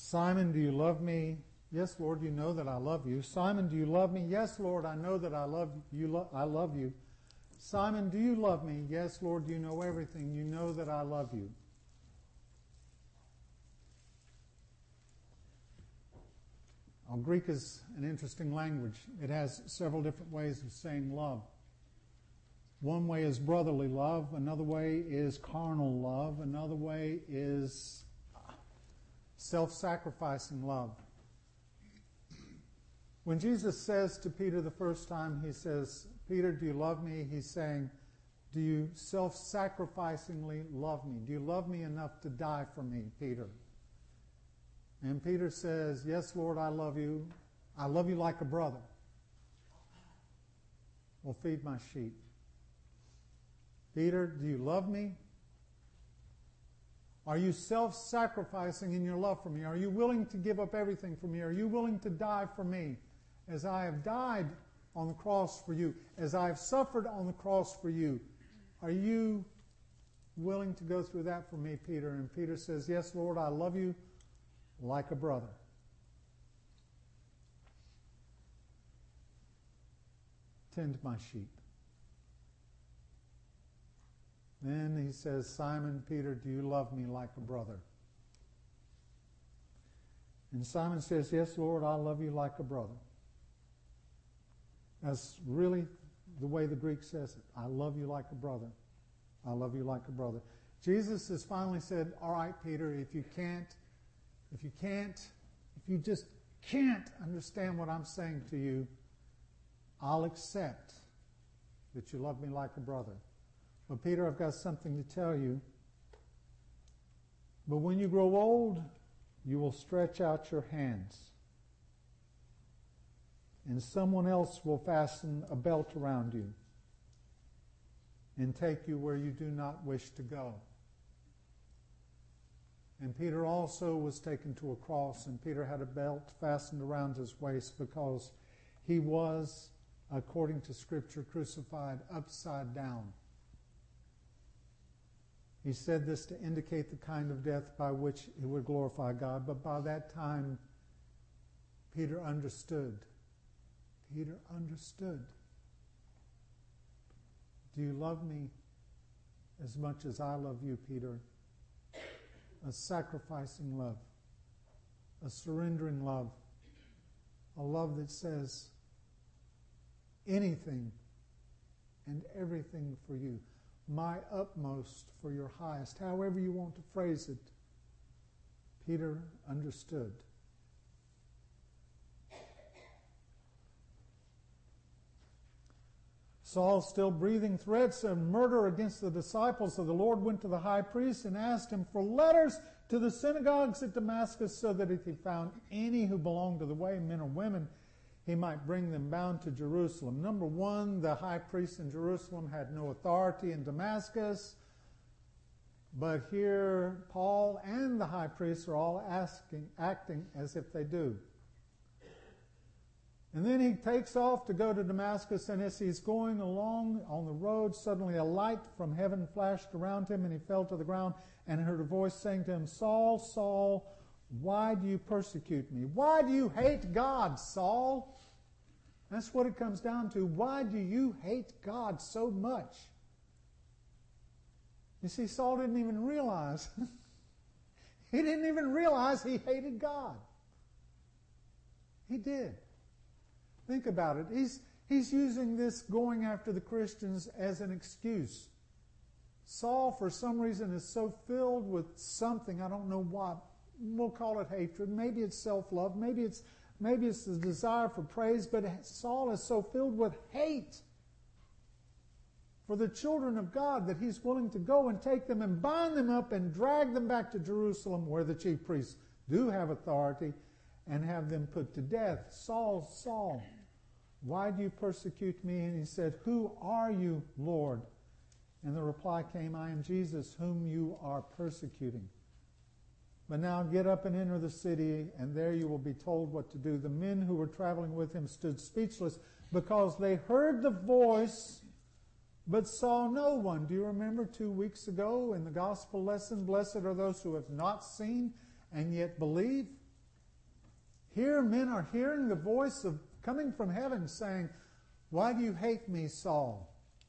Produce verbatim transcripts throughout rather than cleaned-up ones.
Simon, do you love me? Yes, Lord, you know that I love you. Simon, do you love me? Yes, Lord, I know that I love you. Lo- I love you. Simon, do you love me? Yes, Lord, you know everything. You know that I love you. Now, Greek is an interesting language. It has several different ways of saying love. One way is brotherly love. Another way is carnal love. Another way is self-sacrificing love. When Jesus says to Peter the first time, he says, Peter, do you love me? He's saying, do you self-sacrificingly love me? Do you love me enough to die for me, Peter? And Peter says, yes, Lord, I love you. I love you like a brother. Well, feed my sheep. Peter, do you love me? Are you self-sacrificing in your love for me? Are you willing to give up everything for me? Are you willing to die for me as I have died on the cross for you, as I have suffered on the cross for you? Are you willing to go through that for me, Peter? And Peter says, yes, Lord, I love you like a brother. Tend my sheep. Then he says, Simon, Peter, do you love me like a brother? And Simon says, yes, Lord, I love you like a brother. That's really the way the Greek says it. I love you like a brother. I love you like a brother. Jesus has finally said, all right, Peter, if you can't, if you can't, if you just can't understand what I'm saying to you, I'll accept that you love me like a brother. But Peter, I've got something to tell you. But when you grow old, you will stretch out your hands, and someone else will fasten a belt around you and take you where you do not wish to go. And Peter also was taken to a cross, and Peter had a belt fastened around his waist because he was, according to Scripture, crucified upside down. He said this to indicate the kind of death by which he would glorify God. But by that time, Peter understood. Peter understood. Do you love me as much as I love you, Peter? A sacrificing love. A surrendering love. A love that says anything and everything for you. My utmost for your highest, however you want to phrase it. Peter understood. Saul, still breathing threats of murder against the disciples of the Lord, went to the high priest and asked him for letters to the synagogues at Damascus, so that if he found any who belonged to the way, men or women, he might bring them bound to Jerusalem. Number one, the high priest in Jerusalem had no authority in Damascus. But here, Paul and the high priest are all asking, acting as if they do. And then he takes off to go to Damascus, and as he's going along on the road, suddenly a light from heaven flashed around him, and he fell to the ground and heard a voice saying to him, Saul, Saul, why do you persecute me? Why do you hate God, Saul? That's what it comes down to. Why do you hate God so much? You see, Saul didn't even realize. He didn't even realize he hated God. He did. Think about it. He's, he's using this going after the Christians as an excuse. Saul, for some reason, is so filled with something, I don't know what. We'll call it hatred. Maybe it's self-love. Maybe it's maybe it's the desire for praise. But Saul is so filled with hate for the children of God that he's willing to go and take them and bind them up and drag them back to Jerusalem, where the chief priests do have authority, and have them put to death. Saul, Saul, why do you persecute me? And he said, who are you, Lord? And the reply came, I am Jesus, whom you are persecuting. But now get up and enter the city, and there you will be told what to do. The men who were traveling with him stood speechless because they heard the voice but saw no one. Do you remember two weeks ago in the gospel lesson, blessed are those who have not seen and yet believe? Here men are hearing the voice of coming from heaven saying, "Why do you hate me, Saul?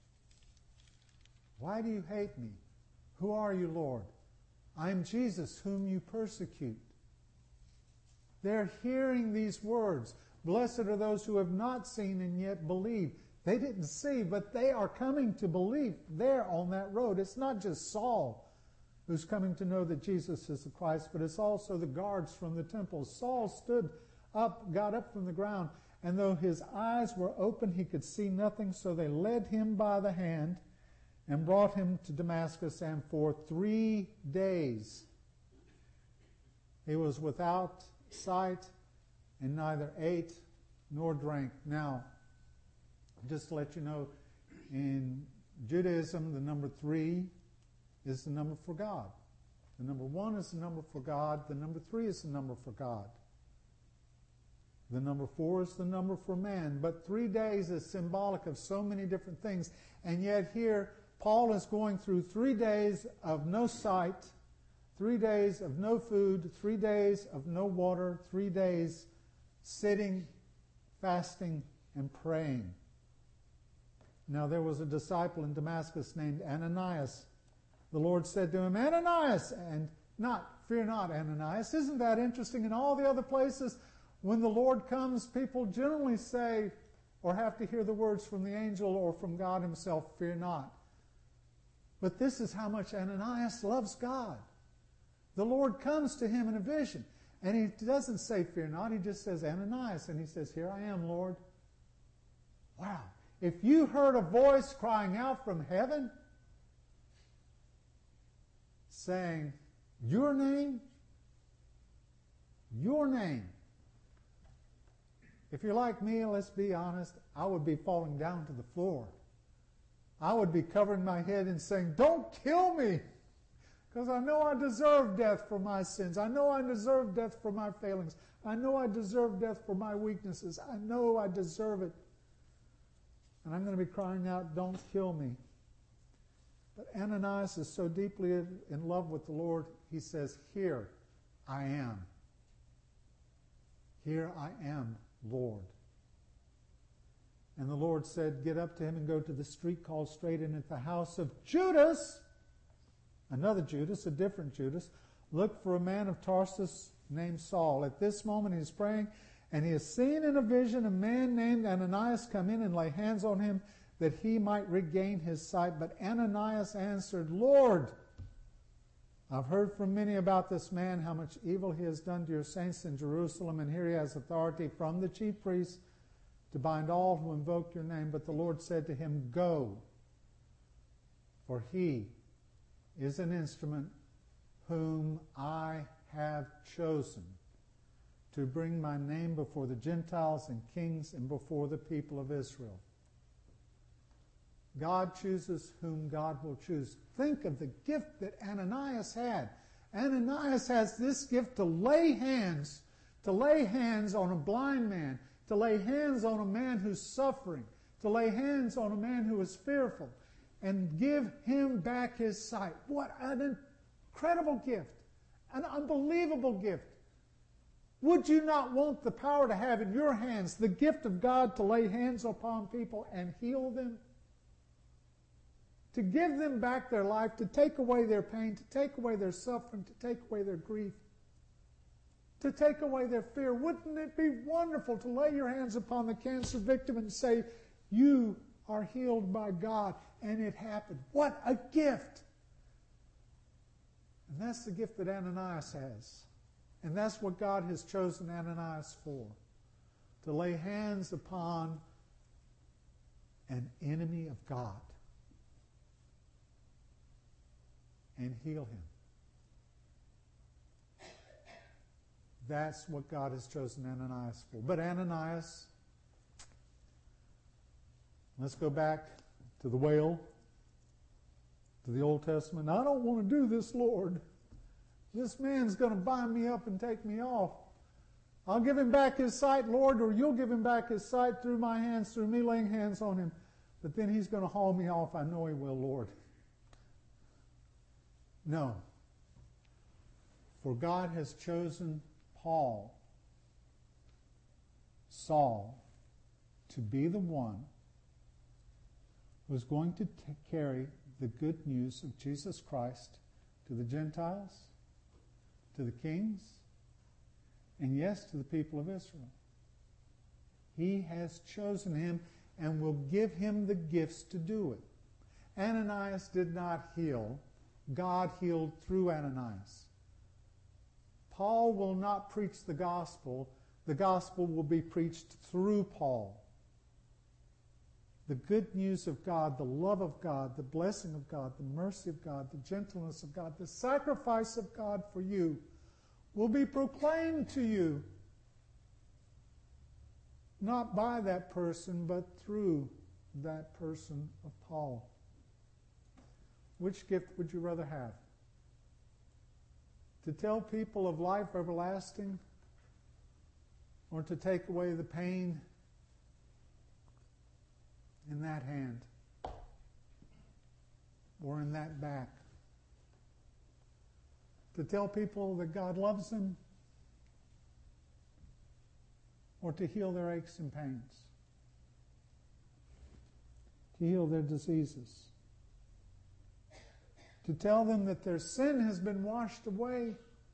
Why do you hate me? Who are you, Lord? I am Jesus, whom you persecute." They're hearing these words. Blessed are those who have not seen and yet believe. They didn't see, but they are coming to believe there on that road. It's not just Saul who's coming to know that Jesus is the Christ, but it's also the guards from the temple. Saul stood up, got up from the ground, and though his eyes were open, he could see nothing, so they led him by the hand and brought him to Damascus, and for three days he was without sight and neither ate nor drank. Now, just to let you know, in Judaism, the number three is the number for God. The number one is the number for God. The number three is the number for God. The number four is the number for man. But three days is symbolic of so many different things. And yet here, Paul is going through three days of no sight, three days of no food, three days of no water, three days sitting, fasting, and praying. Now there was a disciple in Damascus named Ananias. The Lord said to him, "Ananias," and not, "Fear not, Ananias." Isn't that interesting? In all the other places, when the Lord comes, people generally say, or have to hear the words from the angel or from God himself, "Fear not." But this is how much Ananias loves God. The Lord comes to him in a vision, and he doesn't say, "Fear not." He just says, "Ananias," and he says, "Here I am, Lord." Wow. If you heard a voice crying out from heaven saying, "Your name, your name." If you're like me, let's be honest, I would be falling down to the floor. I would be covering my head and saying, "Don't kill me, because I know I deserve death for my sins. I know I deserve death for my failings. I know I deserve death for my weaknesses. I know I deserve it. And I'm going to be crying out, 'Don't kill me.'" But Ananias is so deeply in love with the Lord, he says, "Here I am. Here I am, Lord." And the Lord said, "Get up to him and go to the street called Straight, and at the house of Judas," another Judas, a different Judas, "look for a man of Tarsus named Saul." At this moment he's praying, and he has seen in a vision a man named Ananias come in and lay hands on him that he might regain his sight. But Ananias answered, "Lord, I've heard from many about this man, how much evil he has done to your saints in Jerusalem, and here he has authority from the chief priests to bind all who invoke your name." But the Lord said to him, "Go, for he is an instrument whom I have chosen to bring my name before the Gentiles and kings and before the people of Israel." God chooses whom God will choose. Think of the gift that Ananias had. Ananias has this gift to lay hands, to lay hands on a blind man, to lay hands on a man who's suffering, to lay hands on a man who is fearful, and give him back his sight. What an incredible gift, an unbelievable gift. Would you not want the power to have in your hands the gift of God to lay hands upon people and heal them? To give them back their life, to take away their pain, to take away their suffering, to take away their grief, to take away their fear. Wouldn't it be wonderful to lay your hands upon the cancer victim and say, "You are healed by God," and it happened? What a gift! And that's the gift that Ananias has. And that's what God has chosen Ananias for, to lay hands upon an enemy of God and heal him. That's what God has chosen Ananias for. But Ananias, let's go back to the whale, to the Old Testament. "I don't want to do this, Lord. This man's going to bind me up and take me off. I'll give him back his sight, Lord, or you'll give him back his sight through my hands, through me laying hands on him. But then he's going to haul me off. I know he will, Lord." No. For God has chosen Paul Saul to be the one who was going to t- carry the good news of Jesus Christ to the Gentiles, to the kings, and yes, to the people of Israel. He has chosen him and will give him the gifts to do it. Ananias did not heal. God healed through Ananias. Paul will not preach the gospel. The gospel will be preached through Paul. The good news of God, the love of God, the blessing of God, the mercy of God, the gentleness of God, the sacrifice of God for you will be proclaimed to you, not by that person, but through that person of Paul. Which gift would you rather have? To tell people of life everlasting, or to take away the pain in that hand or in that back? To tell people that God loves them, or to heal their aches and pains? To heal their diseases? To tell them that their sin has been washed away?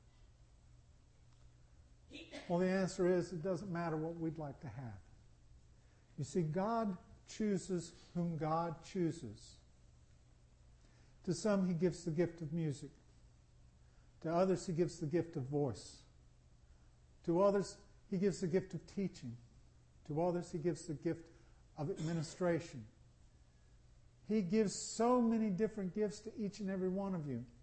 Well, the answer is it doesn't matter what we'd like to have. You see, God chooses whom God chooses. To some, he gives the gift of music. To others, he gives the gift of voice. To others, he gives the gift of teaching. To others, he gives the gift of administration. He gives so many different gifts to each and every one of you.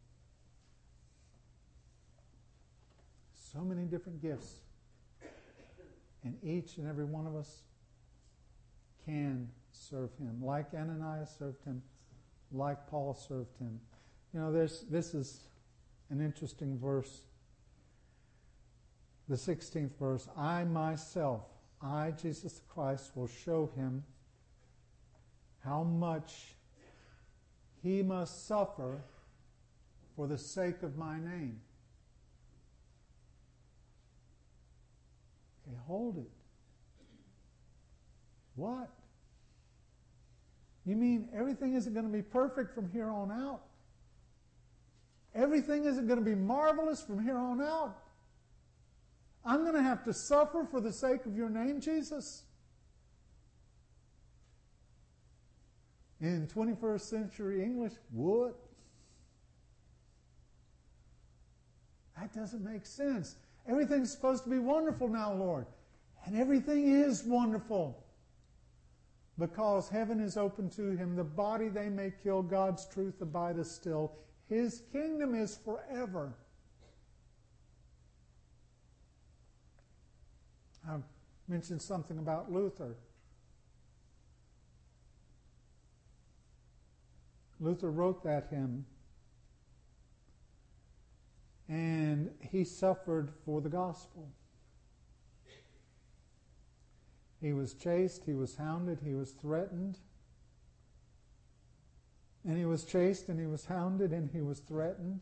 So many different gifts. And each and every one of us can serve him, like Ananias served him, like Paul served him. You know, there's, this is an interesting verse. The sixteenth verse, I myself, I, Jesus Christ, will show him how much he must suffer for the sake of my name. Okay, hold it. What? You mean everything isn't going to be perfect from here on out? Everything isn't going to be marvelous from here on out? I'm going to have to suffer for the sake of your name, Jesus? In twenty-first century English, what? That doesn't make sense. Everything's supposed to be wonderful now, Lord. And everything is wonderful. Because heaven is open to him. The body they may kill, God's truth abideth still. His kingdom is forever. I mentioned something about Luther. Luther wrote that hymn, and he suffered for the gospel. He was chased, he was hounded, he was threatened. And he was chased, and he was hounded, and he was threatened.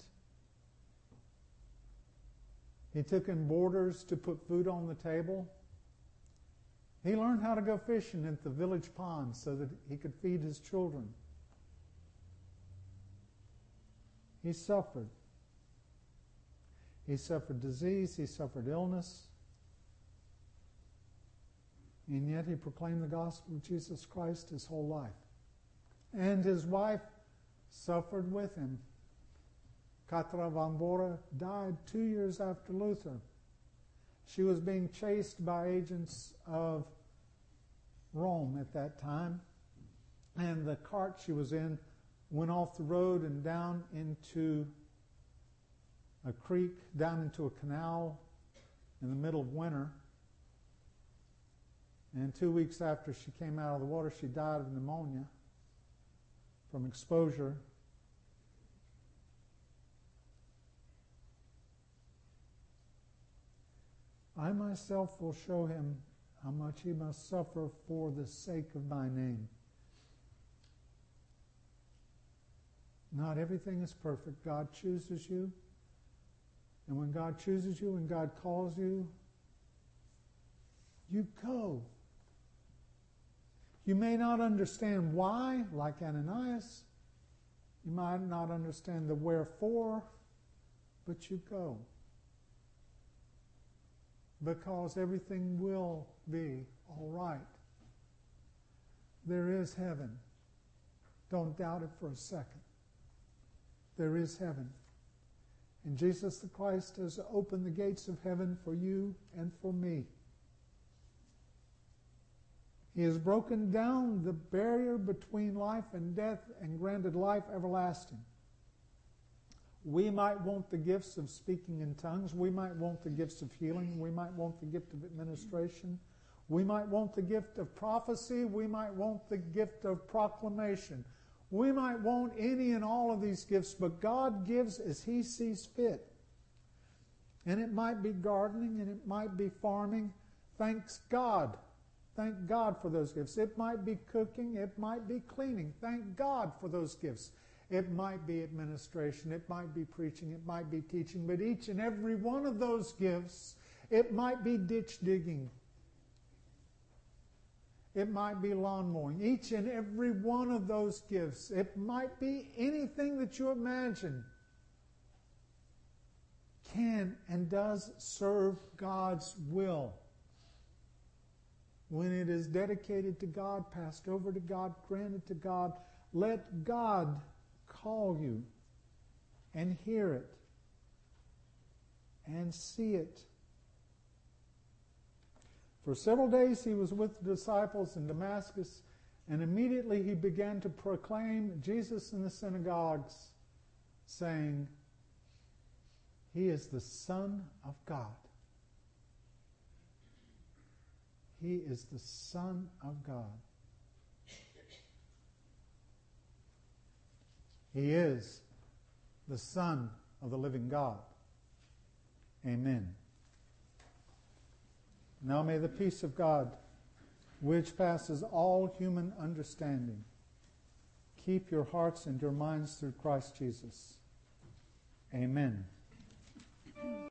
He took in boarders to put food on the table. He learned how to go fishing at the village pond so that he could feed his children. He suffered. He suffered disease, he suffered illness. And yet he proclaimed the gospel of Jesus Christ his whole life. And his wife suffered with him. Catra von Bora died two years after Luther. She was being chased by agents of Rome at that time. And the cart she was in went off the road and down into a creek, down into a canal in the middle of winter. And two weeks after she came out of the water, she died of pneumonia from exposure. I myself will show him how much he must suffer for the sake of my name. Not everything is perfect. God chooses you. And when God chooses you and God calls you, you go. You may not understand why, like Ananias. You might not understand the wherefore, but you go. Because everything will be all right. There is heaven. Don't doubt it for a second. There is heaven. And Jesus the Christ has opened the gates of heaven for you and for me. He has broken down the barrier between life and death and granted life everlasting. We might want the gifts of speaking in tongues. We might want the gifts of healing. We might want the gift of administration. We might want the gift of prophecy. We might want the gift of proclamation. We might want any and all of these gifts, but God gives as He sees fit. And it might be gardening and it might be farming. Thanks God. Thank God for those gifts. It might be cooking. It might be cleaning. Thank God for those gifts. It might be administration. It might be preaching. It might be teaching. But each and every one of those gifts, it might be ditch digging. It might be lawn mowing. Each and every one of those gifts, it might be anything that you imagine, can and does serve God's will. When it is dedicated to God, passed over to God, granted to God, let God call you and hear it and see it. For several days he was with the disciples in Damascus, and immediately he began to proclaim Jesus in the synagogues, saying, He is the Son of God. He is the Son of God. He is the Son of the living God. Amen. Now may the peace of God, which passes all human understanding, keep your hearts and your minds through Christ Jesus. Amen.